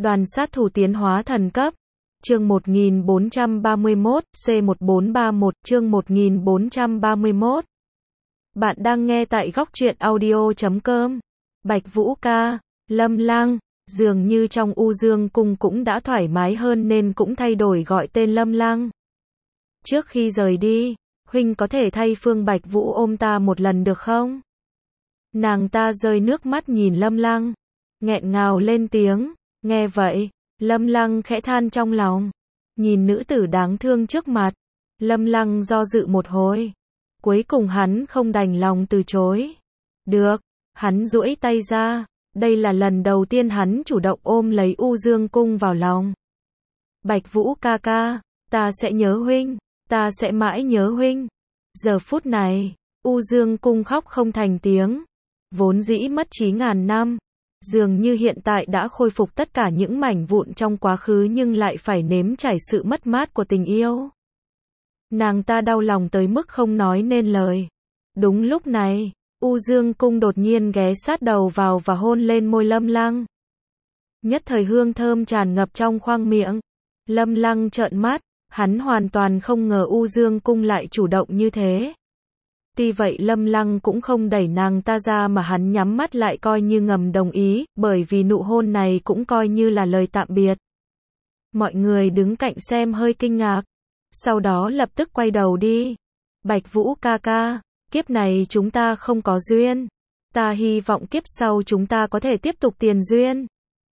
Đoàn sát thủ tiến hóa thần cấp. Chương 1431, C1431, chương 1431. Bạn đang nghe tại góc truyện audio.com. Bạch Vũ ca, Lâm Lăng, dường như trong U Dương cung cũng đã thoải mái hơn nên cũng thay đổi gọi tên Lâm Lăng. Trước khi rời đi, huynh có thể thay Phương Bạch Vũ ôm ta một lần được không? Nàng ta rơi nước mắt nhìn Lâm Lăng, nghẹn ngào lên tiếng. Nghe vậy, Lâm Lăng khẽ than trong lòng, nhìn nữ tử đáng thương trước mặt. Lâm Lăng do dự một hồi, cuối cùng hắn không đành lòng từ chối. Được, hắn duỗi tay ra, đây là lần đầu tiên hắn chủ động ôm lấy U Dương cung vào lòng. Bạch Vũ ca ca, ta sẽ nhớ huynh, ta sẽ mãi nhớ huynh. Giờ phút này, U Dương cung khóc không thành tiếng, vốn dĩ mất trí ngàn năm, dường như hiện tại đã khôi phục tất cả những mảnh vụn trong quá khứ nhưng lại phải nếm trải sự mất mát của tình yêu. Nàng ta đau lòng tới mức không nói nên lời. Đúng lúc này, U Dương cung đột nhiên ghé sát đầu vào và hôn lên môi Lâm Lăng. Nhất thời hương thơm tràn ngập trong khoang miệng. Lâm Lăng trợn mắt, hắn hoàn toàn không ngờ U Dương cung lại chủ động như thế. Tuy vậy Lâm Lăng cũng không đẩy nàng ta ra mà hắn nhắm mắt lại coi như ngầm đồng ý, bởi vì nụ hôn này cũng coi như là lời tạm biệt. Mọi người đứng cạnh xem hơi kinh ngạc, sau đó lập tức quay đầu đi. Bạch Vũ ca ca, kiếp này chúng ta không có duyên, ta hy vọng kiếp sau chúng ta có thể tiếp tục tiền duyên.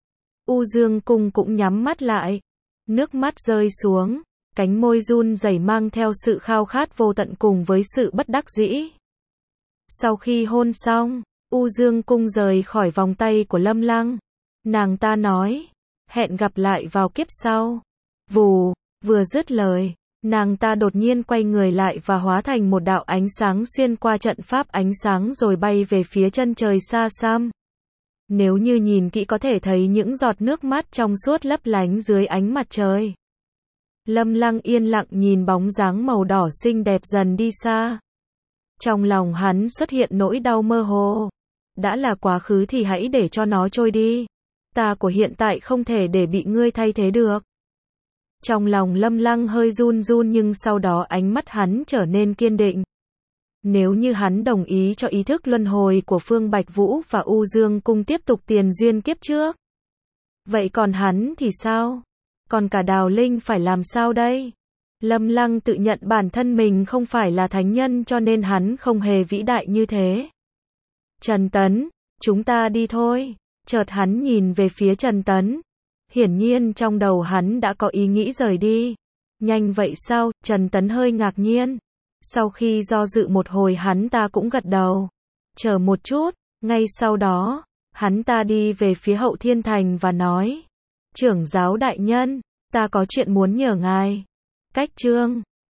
U Dương cung cũng nhắm mắt lại, nước mắt rơi xuống. Cánh môi run rẩy mang theo sự khao khát vô tận cùng với sự bất đắc dĩ. Sau khi hôn xong, U Dương cung rời khỏi vòng tay của Lâm Lăng. Nàng ta nói, hẹn gặp lại vào kiếp sau. Vù, vừa dứt lời, nàng ta đột nhiên quay người lại và hóa thành một đạo ánh sáng xuyên qua trận pháp ánh sáng rồi bay về phía chân trời xa xăm. Nếu như nhìn kỹ có thể thấy những giọt nước mắt trong suốt lấp lánh dưới ánh mặt trời. Lâm Lăng yên lặng nhìn bóng dáng màu đỏ xinh đẹp dần đi xa. Trong lòng hắn xuất hiện nỗi đau mơ hồ. Đã là quá khứ thì hãy để cho nó trôi đi. Ta của hiện tại không thể để bị ngươi thay thế được. Trong lòng Lâm Lăng hơi run run nhưng sau đó ánh mắt hắn trở nên kiên định. Nếu như hắn đồng ý cho ý thức luân hồi của Phương Bạch Vũ và U Dương cung tiếp tục tiền duyên kiếp trước. Vậy còn hắn thì sao? Còn cả Đào Linh phải làm sao đây? Lâm Lăng tự nhận bản thân mình không phải là thánh nhân cho nên hắn không hề vĩ đại như thế. Trần Tấn, chúng ta đi thôi. Chợt hắn nhìn về phía Trần Tấn. Hiển nhiên trong đầu hắn đã có ý nghĩ rời đi. Nhanh vậy sao? Trần Tấn hơi ngạc nhiên. Sau khi do dự một hồi hắn ta cũng gật đầu. Chờ một chút, ngay sau đó, hắn ta đi về phía Hậu Thiên Thành và nói. Trưởng giáo đại nhân, ta có chuyện muốn nhờ ngài. Cách chương